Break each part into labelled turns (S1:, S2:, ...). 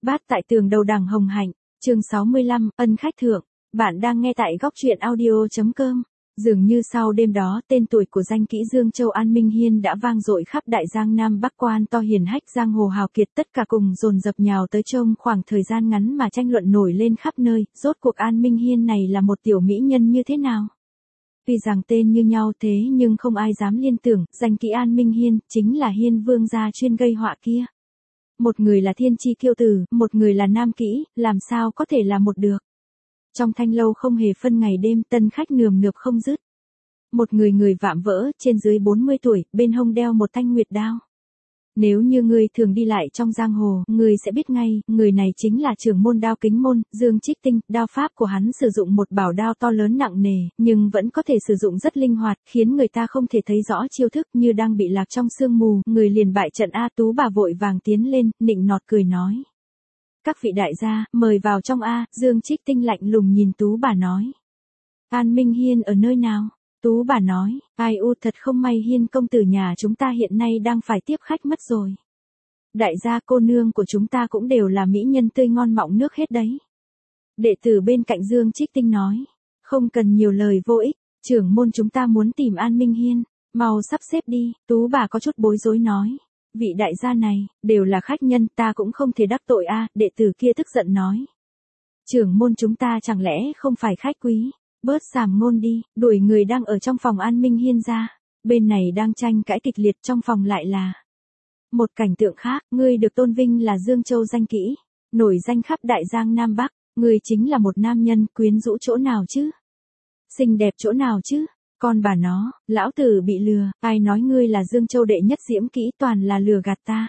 S1: Bát tại tường đầu đằng hồng hạnh, chương 65, ân khách thượng. Bạn đang nghe tại góc truyện audio.com. Dường như sau đêm đó, tên tuổi của danh kỹ Dương Châu An Minh Hiên đã vang dội khắp đại giang Nam Bắc, quan to hiển hách giang hồ hào kiệt tất cả cùng dồn dập nhào tới trông. Khoảng thời gian ngắn mà tranh luận nổi lên khắp nơi, rốt cuộc An Minh Hiên này là một tiểu mỹ nhân như thế nào? Tuy rằng tên như nhau thế nhưng không ai dám liên tưởng, danh kỹ An Minh Hiên chính là Hiên vương gia chuyên gây họa kia. Một người là thiên chi kiêu tử, một người là nam kỹ, làm sao có thể là một được. Trong thanh lâu không hề phân ngày đêm, tân khách nườm nượp không dứt. Một người vạm vỡ, trên dưới 40 tuổi, bên hông đeo một thanh nguyệt đao. Nếu như người thường đi lại trong giang hồ, người sẽ biết ngay, người này chính là trưởng môn Đao Kính Môn, Dương Trích Tinh. Đao pháp của hắn sử dụng một bảo đao to lớn nặng nề, nhưng vẫn có thể sử dụng rất linh hoạt, khiến người ta không thể thấy rõ chiêu thức, như đang bị lạc trong sương mù. Người liền bại trận a. Tú bà vội vàng tiến lên, nịnh nọt cười nói: "Các vị đại gia, mời vào trong a." Dương Trích Tinh lạnh lùng nhìn Tú bà nói: "An Minh Hiên ở nơi nào?" Tú bà nói: "Ai u, thật không may, Hiên công tử nhà chúng ta hiện nay đang phải tiếp khách mất rồi. Đại gia cô nương của chúng ta cũng đều là mỹ nhân tươi ngon mọng nước hết đấy." Đệ tử bên cạnh Dương Trích Tinh nói: "Không cần nhiều lời vô ích, trưởng môn chúng ta muốn tìm An Minh Hiên, mau sắp xếp đi." Tú bà có chút bối rối nói: "Vị đại gia này, đều là khách nhân, ta cũng không thể đắc tội a." Đệ tử kia tức giận nói: "Trưởng môn chúng ta chẳng lẽ không phải khách quý? Bớt sàm ngôn đi, đuổi người đang ở trong phòng An Minh Hiên ra." Bên này đang tranh cãi kịch liệt, trong phòng lại là một cảnh tượng khác. Ngươi được tôn vinh là Dương Châu danh kỹ, nổi danh khắp đại giang Nam Bắc, ngươi chính là một nam nhân, quyến rũ chỗ nào chứ? Xinh đẹp chỗ nào chứ? Con bà nó, lão tử bị lừa, ai nói ngươi là Dương Châu đệ nhất diễm kỹ, toàn là lừa gạt ta.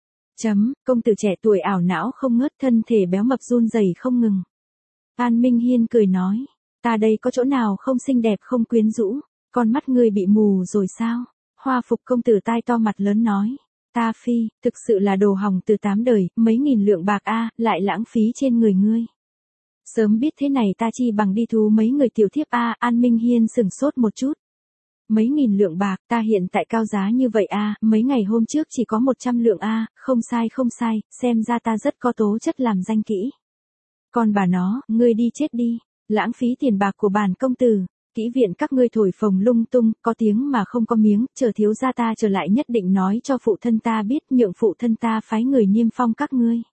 S1: Công tử trẻ tuổi ảo não không ngớt, thân thể béo mập run rẩy không ngừng. An Minh Hiên cười nói: "Ta đây có chỗ nào không xinh đẹp không quyến rũ, con mắt ngươi bị mù rồi sao?" Hoa phục công tử tai to mặt lớn nói: "Ta phi, thực sự là đồ hỏng từ 8 đời, mấy nghìn lượng bạc a, lại lãng phí trên người ngươi. Sớm biết thế này ta chi bằng đi thú mấy người tiểu thiếp a." An Minh Hiên sửng sốt một chút. "Mấy nghìn lượng bạc, ta hiện tại cao giá như vậy a, mấy ngày hôm trước chỉ có 100 lượng a, không sai, xem ra ta rất có tố chất làm danh kỹ." "Con bà nó, ngươi đi chết đi, lãng phí tiền bạc của bản công tử, kỹ viện các ngươi thổi phồng lung tung, có tiếng mà không có miếng, chờ thiếu gia ta trở lại nhất định nói cho phụ thân ta biết, nhượng phụ thân ta phái người niêm phong các ngươi."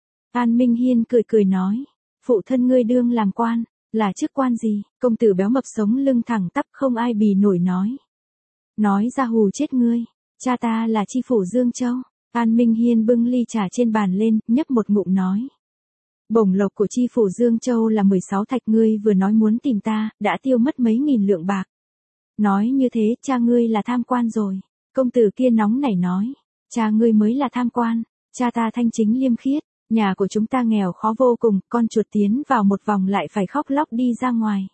S1: An Minh Hiên cười nói: "Phụ thân ngươi đương làm quan, là chức quan gì?" Công tử béo mập sống lưng thẳng tắp không ai bì nổi nói: "Nói ra hù chết ngươi, cha ta là chi phủ Dương Châu." An Minh Hiên bưng ly trà trên bàn lên, nhấp một ngụm nói: "Bổng lộc của chi phủ Dương Châu là 16 thạch, ngươi vừa nói muốn tìm ta, đã tiêu mất mấy nghìn lượng bạc. Nói như thế, cha ngươi là tham quan rồi." Công tử kia nóng nảy nói: "Cha ngươi mới là tham quan, cha ta thanh chính liêm khiết, nhà của chúng ta nghèo khó vô cùng, con chuột tiến vào một vòng lại phải khóc lóc đi ra ngoài."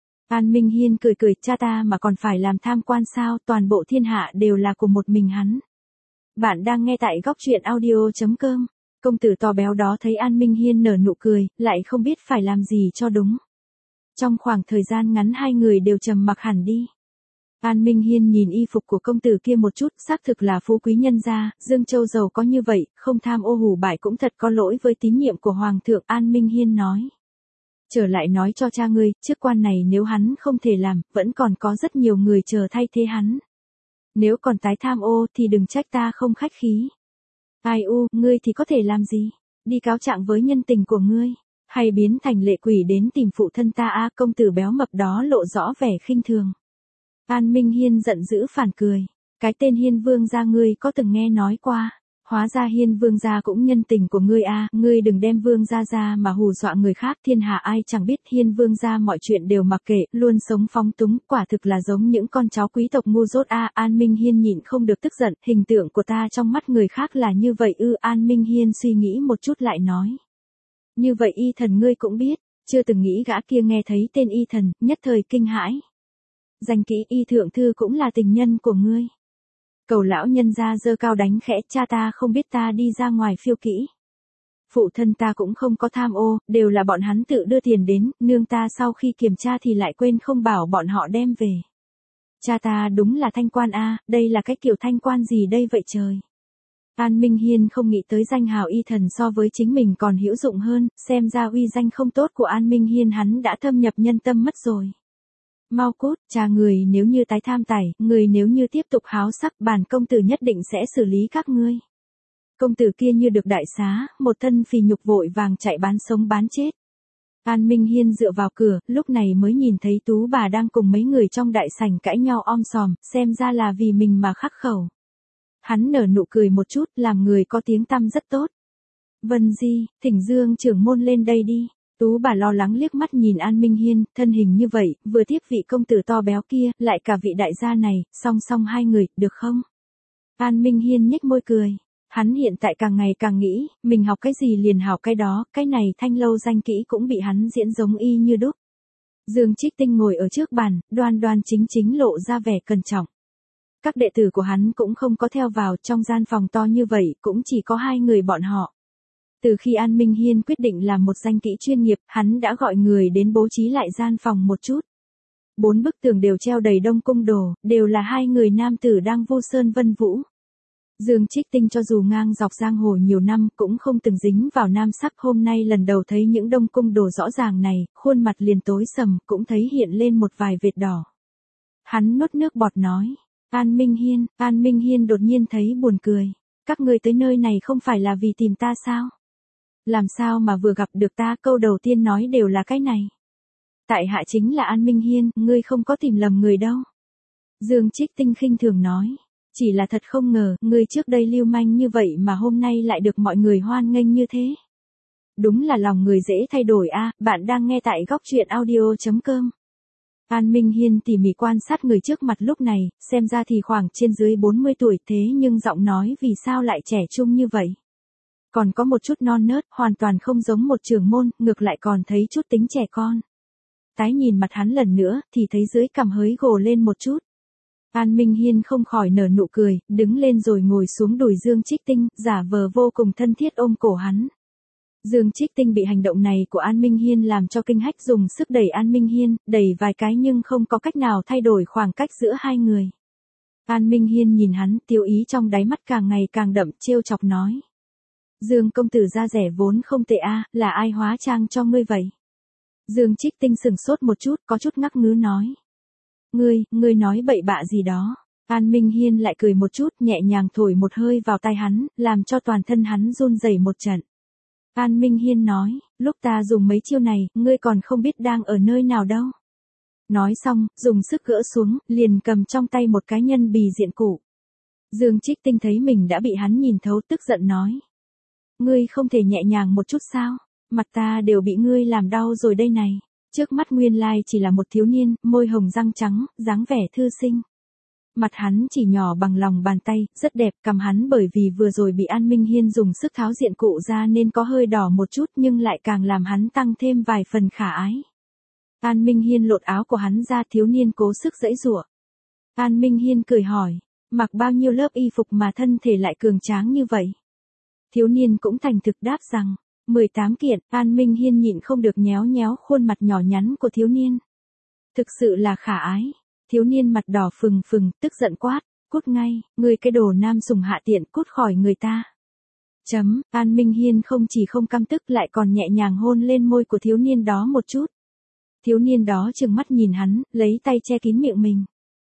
S1: An Minh Hiên cười: "Cha ta mà còn phải làm tham quan sao, toàn bộ thiên hạ đều là của một mình hắn." Bạn đang nghe tại góc truyện audio.com. Công tử to béo đó thấy An Minh Hiên nở nụ cười, lại không biết phải làm gì cho đúng. Trong khoảng thời gian ngắn hai người đều trầm mặc hẳn đi. An Minh Hiên nhìn y phục của công tử kia một chút, xác thực là phú quý nhân gia, Dương Châu giàu có như vậy, không tham ô hủ bại cũng thật có lỗi với tín nhiệm của Hoàng thượng. An Minh Hiên nói: "Trở lại nói cho cha ngươi, chức quan này nếu hắn không thể làm, vẫn còn có rất nhiều người chờ thay thế hắn. Nếu còn tái tham ô thì đừng trách ta không khách khí." "Ai u, ngươi thì có thể làm gì? Đi cáo trạng với nhân tình của ngươi, hay biến thành lệ quỷ đến tìm phụ thân ta a?" Công tử béo mập đó lộ rõ vẻ khinh thường. An Minh Hiên giận dữ phản cười: "Cái tên Hiên vương gia ngươi có từng nghe nói qua? Hóa ra Hiên vương gia cũng nhân tình của ngươi a, ngươi đừng đem vương gia ra mà hù dọa người khác, thiên hạ ai chẳng biết Hiên vương gia mọi chuyện đều mặc kệ, luôn sống phóng túng, quả thực là giống những con cháu quý tộc ngu dốt a." An Minh Hiên nhịn không được tức giận: "Hình tượng của ta trong mắt người khác là như vậy ư?" An Minh Hiên suy nghĩ một chút lại nói: "Như vậy y thần ngươi cũng biết." Chưa từng nghĩ gã kia nghe thấy tên y thần, nhất thời kinh hãi. "Danh kỹ y thượng thư cũng là tình nhân của ngươi?" Cầu lão nhân ra giơ cao đánh khẽ: "Cha ta không biết ta đi ra ngoài phiêu kỹ. Phụ thân ta cũng không có tham ô, đều là bọn hắn tự đưa tiền đến, nương ta sau khi kiểm tra thì lại quên không bảo bọn họ đem về. Cha ta đúng là thanh quan a, đây là cái kiểu thanh quan gì đây vậy trời?" An Minh Hiên không nghĩ tới danh hào y thần so với chính mình còn hữu dụng hơn, xem ra uy danh không tốt của An Minh Hiên hắn đã thâm nhập nhân tâm mất rồi. Mau cút, trà người nếu như tái tham tài, người nếu như tiếp tục háo sắc, bản công tử nhất định sẽ xử lý các ngươi. Công tử kia như được đại xá, một thân phì nhục vội vàng chạy bán sống bán chết. An Minh Hiên dựa vào cửa, lúc này mới nhìn thấy Tú bà đang cùng mấy người trong đại sảnh cãi nhau om sòm, xem ra là vì mình mà khắc khẩu. Hắn nở nụ cười một chút, làm người có tiếng tăm rất tốt. Vân Di, thỉnh Dương trưởng môn lên đây đi. Tú bà lo lắng liếc mắt nhìn An Minh Hiên, thân hình như vậy, vừa tiếp vị công tử to béo kia, lại cả vị đại gia này, song song hai người, được không? An Minh Hiên nhếch môi cười. Hắn hiện tại càng ngày càng nghĩ, mình học cái gì liền học cái đó, cái này thanh lâu danh kỹ cũng bị hắn diễn giống y như đúc. Dương Trích Tinh ngồi ở trước bàn, đoan đoan chính chính lộ ra vẻ cẩn trọng. Các đệ tử của hắn cũng không có theo vào, trong gian phòng to như vậy, cũng chỉ có hai người bọn họ. Từ khi An Minh Hiên quyết định làm một danh kỹ chuyên nghiệp, hắn đã gọi người đến bố trí lại gian phòng một chút. 4 bức tường đều treo đầy đông cung đồ, đều là hai người nam tử đang vô sơn vân vũ. Dương Trích Tinh cho dù ngang dọc giang hồ nhiều năm cũng không từng dính vào nam sắc, hôm nay lần đầu thấy những đông cung đồ rõ ràng này, khuôn mặt liền tối sầm, cũng thấy hiện lên một vài vệt đỏ. Hắn nuốt nước bọt nói, An Minh Hiên đột nhiên thấy buồn cười. Các ngươi tới nơi này không phải là vì tìm ta sao? Làm sao mà vừa gặp được ta, câu đầu tiên nói đều là cái này. Tại hạ chính là An Minh Hiên, ngươi không có tìm lầm người đâu. Dương Trích Tinh khinh thường nói. Chỉ là thật không ngờ, ngươi trước đây lưu manh như vậy mà hôm nay lại được mọi người hoan nghênh như thế. Đúng là lòng người dễ thay đổi a. Bạn đang nghe tại góc truyện audio.com. An Minh Hiên tỉ mỉ quan sát người trước mặt lúc này, xem ra thì khoảng trên dưới 40 tuổi, thế nhưng giọng nói vì sao lại trẻ trung như vậy. Còn có một chút non nớt, hoàn toàn không giống một trưởng môn, ngược lại còn thấy chút tính trẻ con. Tái nhìn mặt hắn lần nữa, thì thấy dưới cằm hơi gồ lên một chút. An Minh Hiên không khỏi nở nụ cười, đứng lên rồi ngồi xuống đùi Dương Trích Tinh, giả vờ vô cùng thân thiết ôm cổ hắn. Dương Trích Tinh bị hành động này của An Minh Hiên làm cho kinh hách, dùng sức đẩy An Minh Hiên, đẩy vài cái nhưng không có cách nào thay đổi khoảng cách giữa hai người. An Minh Hiên nhìn hắn, tiêu ý trong đáy mắt càng ngày càng đậm, trêu chọc nói. Dương công tử da rẻ vốn không tệ a, là ai hóa trang cho ngươi vậy? Dương Trích Tinh sừng sốt một chút, có chút ngắc ngứ nói. Ngươi nói bậy bạ gì đó. An Minh Hiên lại cười một chút, nhẹ nhàng thổi một hơi vào tai hắn, làm cho toàn thân hắn run rẩy một trận. An Minh Hiên nói, lúc ta dùng mấy chiêu này, ngươi còn không biết đang ở nơi nào đâu. Nói xong, dùng sức gỡ xuống, liền cầm trong tay một cái nhân bì diện cụ. Dương Trích Tinh thấy mình đã bị hắn nhìn thấu, tức giận nói. Ngươi không thể nhẹ nhàng một chút sao? Mặt ta đều bị ngươi làm đau rồi đây này. Trước mắt nguyên lai chỉ là một thiếu niên, môi hồng răng trắng, dáng vẻ thư sinh. Mặt hắn chỉ nhỏ bằng lòng bàn tay, rất đẹp, cằm hắn bởi vì vừa rồi bị An Minh Hiên dùng sức tháo diện cụ ra nên có hơi đỏ một chút, nhưng lại càng làm hắn tăng thêm vài phần khả ái. An Minh Hiên lột áo của hắn ra, thiếu niên cố sức giãy giụa. An Minh Hiên cười hỏi, mặc bao nhiêu lớp y phục mà thân thể lại cường tráng như vậy? Thiếu niên cũng thành thực đáp rằng, 18 kiện. An Minh Hiên nhịn không được nhéo nhéo khuôn mặt nhỏ nhắn của thiếu niên. Thực sự là khả ái. Thiếu niên mặt đỏ phừng phừng, tức giận quát, cút ngay, ngươi cái đồ nam sùng hạ tiện, cút khỏi người ta. An Minh Hiên không chỉ không căm tức lại còn nhẹ nhàng hôn lên môi của thiếu niên đó một chút. Thiếu niên đó trừng mắt nhìn hắn, lấy tay che kín miệng mình.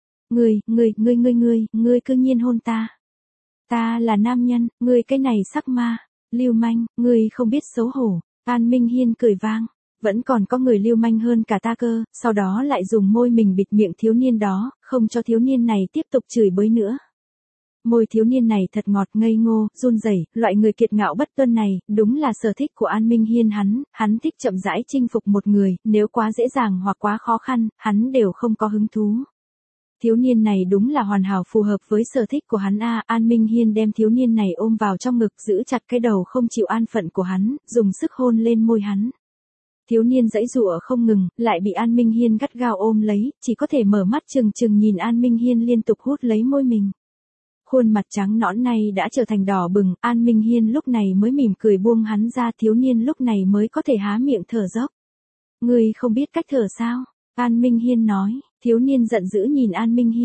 S1: Ngươi cư nhiên hôn ta. Ta là nam nhân, ngươi cái này sắc ma, lưu manh, ngươi không biết xấu hổ. An Minh Hiên cười vang. Vẫn còn có người lưu manh hơn cả ta cơ, sau đó lại dùng môi mình bịt miệng thiếu niên đó, không cho thiếu niên này tiếp tục chửi bới nữa. Môi thiếu niên này thật ngọt ngây ngô, run rẩy, loại người kiệt ngạo bất tuân này, đúng là sở thích của An Minh Hiên hắn thích chậm rãi chinh phục một người, nếu quá dễ dàng hoặc quá khó khăn, hắn đều không có hứng thú. Thiếu niên này đúng là hoàn hảo phù hợp với sở thích của hắn a. An Minh Hiên đem thiếu niên này ôm vào trong ngực, giữ chặt cái đầu không chịu an phận của hắn, dùng sức hôn lên môi hắn. Thiếu niên giãy giụa không ngừng, lại bị An Minh Hiên gắt gao ôm lấy, chỉ có thể mở mắt trừng trừng nhìn An Minh Hiên liên tục hút lấy môi mình. Khuôn mặt trắng nõn này đã trở thành đỏ bừng, An Minh Hiên lúc này mới mỉm cười buông hắn ra, thiếu niên lúc này mới có thể há miệng thở dốc. Ngươi không biết cách thở sao? An Minh Hiên nói, thiếu niên giận dữ nhìn An Minh Hiên.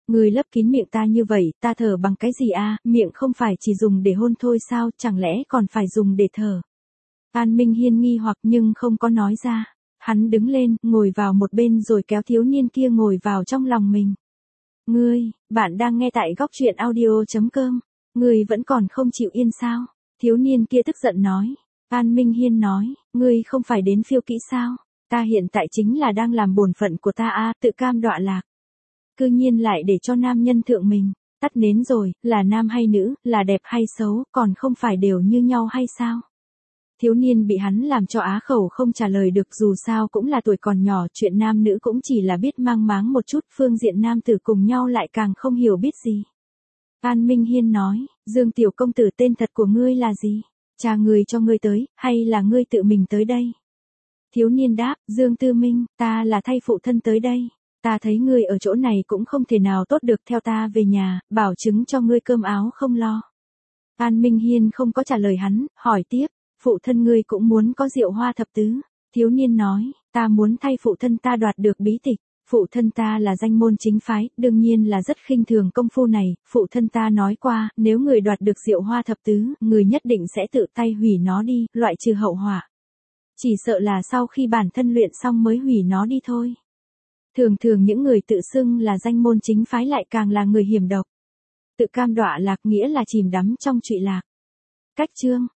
S1: Ngươi lấp kín miệng ta như vậy, ta thở bằng cái gì a? Miệng không phải chỉ dùng để hôn thôi sao, chẳng lẽ còn phải dùng để thở? An Minh Hiên nghi hoặc nhưng không có nói ra. Hắn đứng lên, ngồi vào một bên rồi kéo thiếu niên kia ngồi vào trong lòng mình. Ngươi, bạn đang nghe tại góc truyện audio.com. Ngươi vẫn còn không chịu yên sao? Thiếu niên kia tức giận nói. An Minh Hiên nói, ngươi không phải đến phiêu kỹ sao? Ta hiện tại chính là đang làm bổn phận của ta a, tự cam đọa lạc. Cư nhiên lại để cho nam nhân thượng mình, tắt nến rồi, là nam hay nữ, là đẹp hay xấu, còn không phải đều như nhau hay sao? Thiếu niên bị hắn làm cho á khẩu không trả lời được, dù sao cũng là tuổi còn nhỏ, chuyện nam nữ cũng chỉ là biết mang máng một chút, phương diện nam tử cùng nhau lại càng không hiểu biết gì. An Minh Hiên nói, Dương tiểu công tử, tên thật của ngươi là gì? Cha ngươi cho ngươi tới, hay là ngươi tự mình tới đây? Thiếu niên đáp, Dương Tư Minh, ta là thay phụ thân tới đây. Ta thấy ngươi ở chỗ này cũng không thể nào tốt được, theo ta về nhà, bảo chứng cho ngươi cơm áo không lo. An Minh Hiên không có trả lời hắn, hỏi tiếp, phụ thân ngươi cũng muốn có Diệu Hoa thập tứ. Thiếu niên nói, ta muốn thay phụ thân ta đoạt được bí tịch. Phụ thân ta là danh môn chính phái, đương nhiên là rất khinh thường công phu này. Phụ thân ta nói qua, nếu người đoạt được Diệu Hoa thập tứ, người nhất định sẽ tự tay hủy nó đi, loại trừ hậu họa. Chỉ sợ là sau khi bản thân luyện xong mới hủy nó đi thôi. Thường thường những người tự xưng là danh môn chính phái lại càng là người hiểm độc. Tự cam đọa lạc nghĩa là chìm đắm trong trụy lạc. Cách chương